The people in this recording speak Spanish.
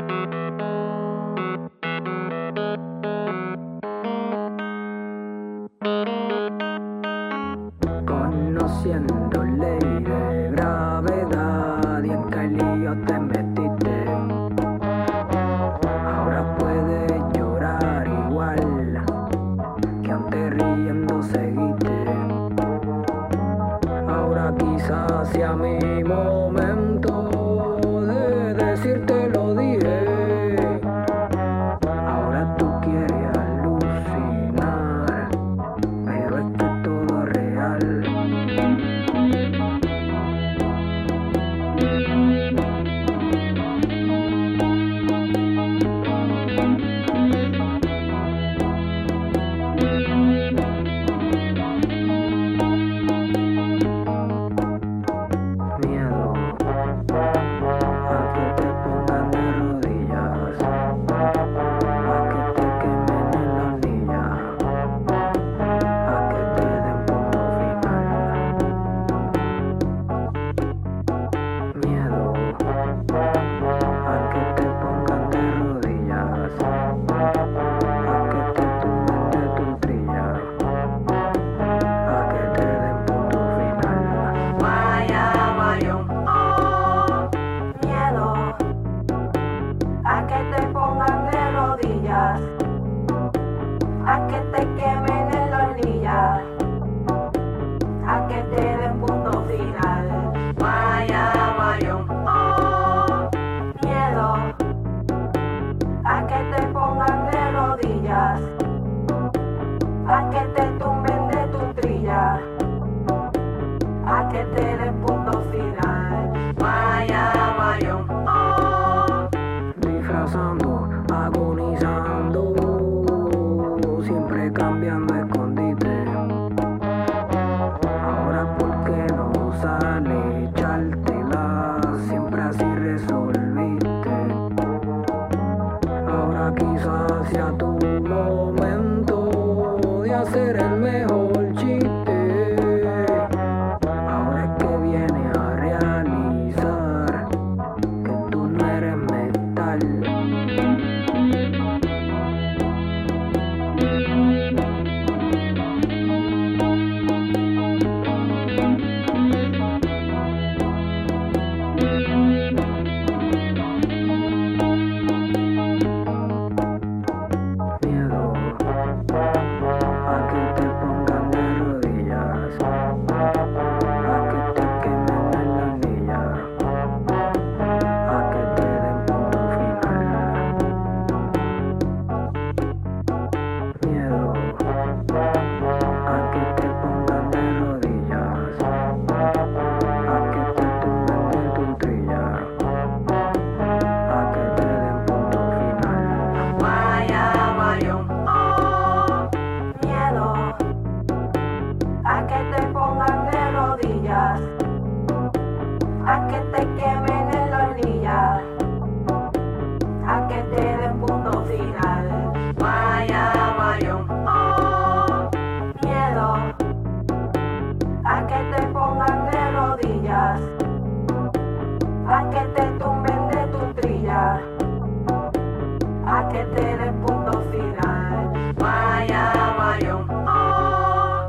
Conociendo ley de gravedad y en qué lío te metiste. Ahora puedes llorar igual que antes riendo seguiste. Ahora quizás sea mi momento de decirte lo dije. Ahora tú quieres alucinar, pero esto es todo real. Miedo a que te pongan de rodillas, a que te quemen en la hornilla, a que te den punto final. Miedo a que te pongan de rodillas, a que te tumben de tu trilla, a que te den punto final. Maya Marion, oh, miedo a que te pongan de rodillas, a que te quemen en la hornilla, a que te den punto final. Maya Marion, oh, miedo a que te pongan de rodillas, a que te tumben de tu trilla, a que te den punto final. Maya Marion, oh, Disfrazando, agonizando, siempre cambiando escondite. Ahora por qué no sale echártela, siempre así resolviste. Ahora quizás sea tu momento de hacer el mejor chiste. Ahora es que viene a realizar que tú no eres metal. Miedo a que te pongan de rodillas, a que te quemen en la hornilla, a que te den punto final. Miedo a que te pongan de rodillas, a que te tumben de tu trilla, a que te den punto final. Maya Marion, oh, miedo a que te pongan de rodillas, a que te quemen en la hornilla, a que te den punto final. Maya Marion, oh, miedo a que te pongan de rodillas, a que te tumben de tu trilla, a que te den punto final. Maya Marion, oh.